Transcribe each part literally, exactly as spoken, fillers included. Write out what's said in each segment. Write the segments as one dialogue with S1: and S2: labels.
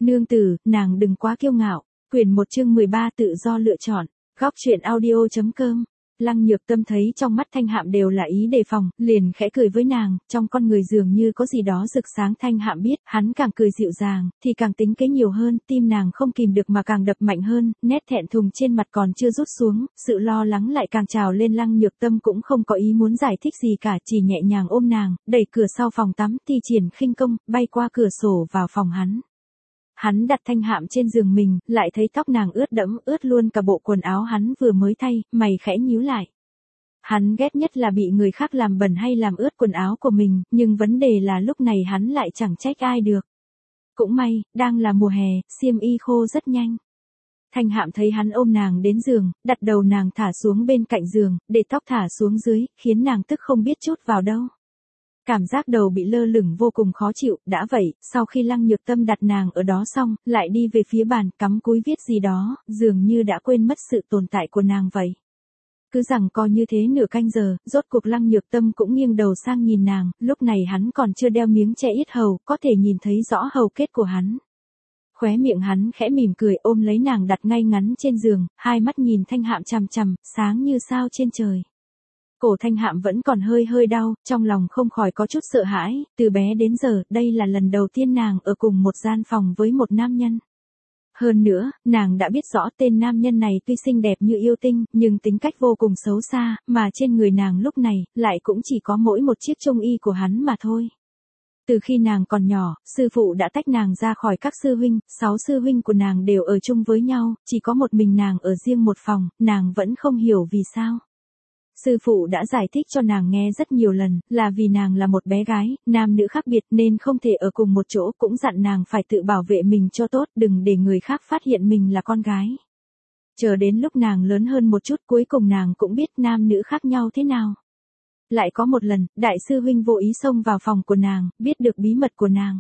S1: Nương tử, nàng đừng quá kiêu ngạo. Quyển một chương mười ba tự do lựa chọn. Góc truyện audio.com. Lăng Nhược Tâm thấy trong mắt Thanh Hạm đều là ý đề phòng, liền khẽ cười với nàng, trong con người dường như có gì đó rực sáng. Thanh Hạm biết, hắn càng cười dịu dàng, thì càng tính kế nhiều hơn, tim nàng không kìm được mà càng đập mạnh hơn, nét thẹn thùng trên mặt còn chưa rút xuống, sự lo lắng lại càng trào lên. Lăng Nhược Tâm cũng không có ý muốn giải thích gì cả, chỉ nhẹ nhàng ôm nàng, đẩy cửa sau phòng tắm, thi triển khinh công, bay qua cửa sổ vào phòng hắn. Hắn đặt Thanh Hạm trên giường mình, lại thấy tóc nàng ướt đẫm, ướt luôn cả bộ quần áo hắn vừa mới thay, mày khẽ nhíu lại. Hắn ghét nhất là bị người khác làm bẩn hay làm ướt quần áo của mình, nhưng vấn đề là lúc này hắn lại chẳng trách ai được. Cũng may, đang là mùa hè, xiêm y khô rất nhanh. Thanh Hạm thấy hắn ôm nàng đến giường, đặt đầu nàng thả xuống bên cạnh giường, để tóc thả xuống dưới, khiến nàng tức không biết chút vào đâu. Cảm giác đầu bị lơ lửng vô cùng khó chịu, đã vậy, sau khi Lăng Nhược Tâm đặt nàng ở đó xong, lại đi về phía bàn, cắm cúi viết gì đó, dường như đã quên mất sự tồn tại của nàng vậy. Cứ rằng co như thế nửa canh giờ, rốt cuộc Lăng Nhược Tâm cũng nghiêng đầu sang nhìn nàng, lúc này hắn còn chưa đeo miếng che yết hầu, có thể nhìn thấy rõ hầu kết của hắn. Khóe miệng hắn khẽ mỉm cười, ôm lấy nàng đặt ngay ngắn trên giường, hai mắt nhìn Thanh Hạm chằm chằm, sáng như sao trên trời. Cổ Thanh Hạm vẫn còn hơi hơi đau, trong lòng không khỏi có chút sợ hãi, từ bé đến giờ, đây là lần đầu tiên nàng ở cùng một gian phòng với một nam nhân. Hơn nữa, nàng đã biết rõ tên nam nhân này tuy xinh đẹp như yêu tinh, nhưng tính cách vô cùng xấu xa, mà trên người nàng lúc này, lại cũng chỉ có mỗi một chiếc trung y của hắn mà thôi. Từ khi nàng còn nhỏ, sư phụ đã tách nàng ra khỏi các sư huynh, sáu sư huynh của nàng đều ở chung với nhau, chỉ có một mình nàng ở riêng một phòng, nàng vẫn không hiểu vì sao. Sư phụ đã giải thích cho nàng nghe rất nhiều lần, là vì nàng là một bé gái, nam nữ khác biệt nên không thể ở cùng một chỗ, cũng dặn nàng phải tự bảo vệ mình cho tốt, đừng để người khác phát hiện mình là con gái. Chờ đến lúc nàng lớn hơn một chút, cuối cùng nàng cũng biết nam nữ khác nhau thế nào. Lại có một lần, đại sư huynh vô ý xông vào phòng của nàng, biết được bí mật của nàng.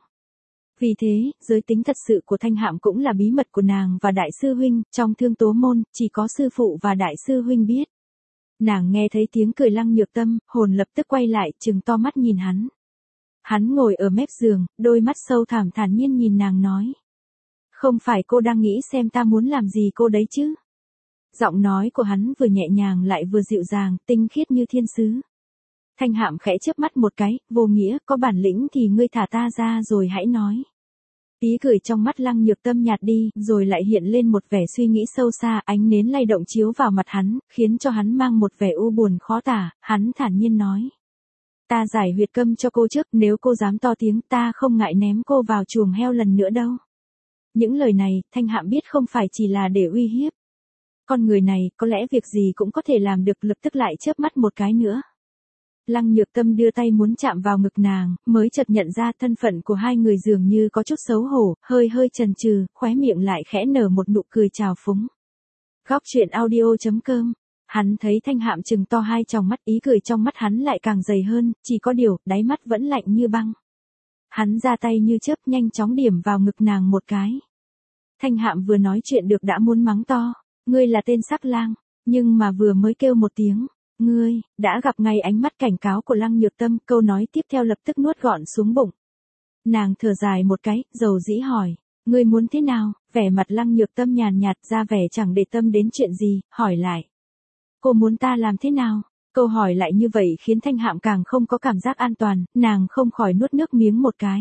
S1: Vì thế, giới tính thật sự của Thanh Hạm cũng là bí mật của nàng và đại sư huynh, trong Thương Tố môn, chỉ có sư phụ và đại sư huynh biết. Nàng nghe thấy tiếng cười Lăng Nhược Tâm, hồn lập tức quay lại, trừng to mắt nhìn hắn. Hắn ngồi ở mép giường, đôi mắt sâu thẳm thản nhiên nhìn nàng nói. Không phải cô đang nghĩ xem ta muốn làm gì cô đấy chứ? Giọng nói của hắn vừa nhẹ nhàng lại vừa dịu dàng, tinh khiết như thiên sứ. Thanh Hạm khẽ chớp mắt một cái, vô nghĩa, có bản lĩnh thì ngươi thả ta ra rồi hãy nói. Ý cười trong mắt Lăng Nhược Tâm nhạt đi, rồi lại hiện lên một vẻ suy nghĩ sâu xa, ánh nến lay động chiếu vào mặt hắn, khiến cho hắn mang một vẻ u buồn khó tả, hắn thản nhiên nói. Ta giải huyệt câm cho cô trước, nếu cô dám to tiếng ta không ngại ném cô vào chuồng heo lần nữa đâu. Những lời này, Thanh Hạm biết không phải chỉ là để uy hiếp. Con người này, có lẽ việc gì cũng có thể làm được, lập tức lại chớp mắt một cái nữa. Lăng Nhược Tâm đưa tay muốn chạm vào ngực nàng, mới chợt nhận ra thân phận của hai người dường như có chút xấu hổ, hơi hơi chần chừ, khóe miệng lại khẽ nở một nụ cười trào phúng. Góc truyện audio.com. Hắn thấy Thanh Hạm trừng to hai tròng mắt, ý cười trong mắt hắn lại càng dày hơn, chỉ có điều, đáy mắt vẫn lạnh như băng. Hắn ra tay như chớp nhanh chóng điểm vào ngực nàng một cái. Thanh Hạm vừa nói chuyện được đã muốn mắng to, ngươi là tên sắc lang, nhưng mà vừa mới kêu một tiếng. Ngươi, đã gặp ngay ánh mắt cảnh cáo của Lăng Nhược Tâm, câu nói tiếp theo lập tức nuốt gọn xuống bụng. Nàng thở dài một cái, dầu dĩ hỏi, ngươi muốn thế nào? Vẻ mặt Lăng Nhược Tâm nhàn nhạt ra vẻ chẳng để tâm đến chuyện gì, hỏi lại. Cô muốn ta làm thế nào? Câu hỏi lại như vậy khiến Thanh Hạm càng không có cảm giác an toàn, nàng không khỏi nuốt nước miếng một cái.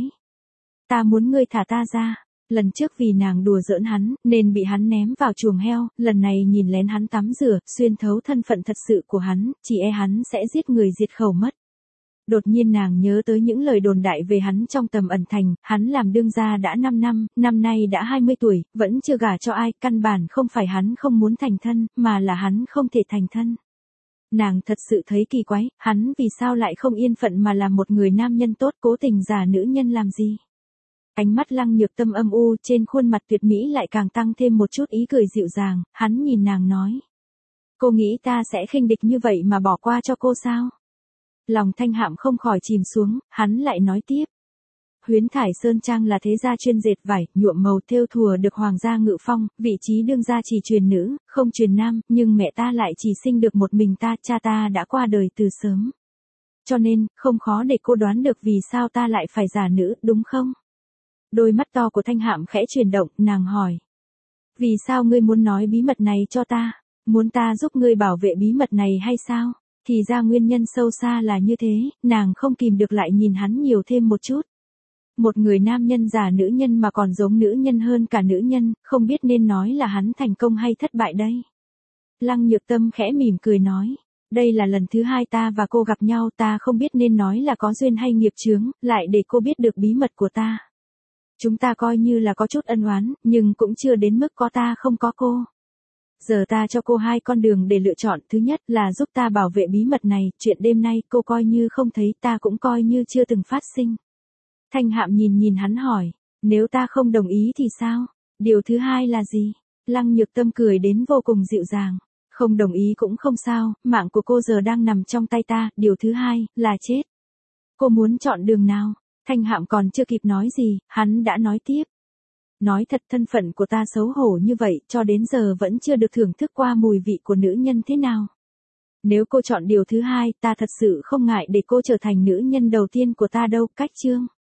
S1: Ta muốn ngươi thả ta ra. Lần trước vì nàng đùa giỡn hắn, nên bị hắn ném vào chuồng heo, lần này nhìn lén hắn tắm rửa, xuyên thấu thân phận thật sự của hắn, chỉ e hắn sẽ giết người diệt khẩu mất. Đột nhiên nàng nhớ tới những lời đồn đại về hắn trong Tầm Ẩn Thành, hắn làm đương gia đã năm năm, năm nay đã hai mươi tuổi, vẫn chưa gả cho ai, căn bản không phải hắn không muốn thành thân, mà là hắn không thể thành thân. Nàng thật sự thấy kỳ quái, hắn vì sao lại không yên phận mà làm một người nam nhân tốt, cố tình giả nữ nhân làm gì? Ánh mắt Lăng Nhược Tâm âm u, trên khuôn mặt tuyệt mỹ lại càng tăng thêm một chút ý cười dịu dàng, hắn nhìn nàng nói. Cô nghĩ ta sẽ khinh địch như vậy mà bỏ qua cho cô sao? Lòng Thanh Hạm không khỏi chìm xuống, hắn lại nói tiếp. Huyến Thải Sơn Trang là thế gia chuyên dệt vải, nhuộm màu thêu thùa được hoàng gia ngự phong, vị trí đương gia chỉ truyền nữ, không truyền nam, nhưng mẹ ta lại chỉ sinh được một mình ta, cha ta đã qua đời từ sớm. Cho nên, không khó để cô đoán được vì sao ta lại phải giả nữ, đúng không? Đôi mắt to của Thanh Hạm khẽ chuyển động, nàng hỏi. Vì sao ngươi muốn nói bí mật này cho ta? Muốn ta giúp ngươi bảo vệ bí mật này hay sao? Thì ra nguyên nhân sâu xa là như thế, nàng không kìm được lại nhìn hắn nhiều thêm một chút. Một người nam nhân giả nữ nhân mà còn giống nữ nhân hơn cả nữ nhân, không biết nên nói là hắn thành công hay thất bại đây. Lăng Nhược Tâm khẽ mỉm cười nói. Đây là lần thứ hai ta và cô gặp nhau, ta không biết nên nói là có duyên hay nghiệp chướng, lại để cô biết được bí mật của ta. Chúng ta coi như là có chút ân oán, nhưng cũng chưa đến mức có ta không có cô. Giờ ta cho cô hai con đường để lựa chọn, thứ nhất là giúp ta bảo vệ bí mật này, chuyện đêm nay cô coi như không thấy, ta cũng coi như chưa từng phát sinh. Thanh Hạm nhìn nhìn hắn hỏi, nếu ta không đồng ý thì sao? Điều thứ hai là gì? Lăng Nhược Tâm cười đến vô cùng dịu dàng. Không đồng ý cũng không sao, mạng của cô giờ đang nằm trong tay ta, điều thứ hai, là chết. Cô muốn chọn đường nào? Thanh Hạm còn chưa kịp nói gì, hắn đã nói tiếp. Nói thật, thân phận của ta xấu hổ như vậy, cho đến giờ vẫn chưa được thưởng thức qua mùi vị của nữ nhân thế nào. Nếu cô chọn điều thứ hai, ta thật sự không ngại để cô trở thành nữ nhân đầu tiên của ta đâu, cách chương.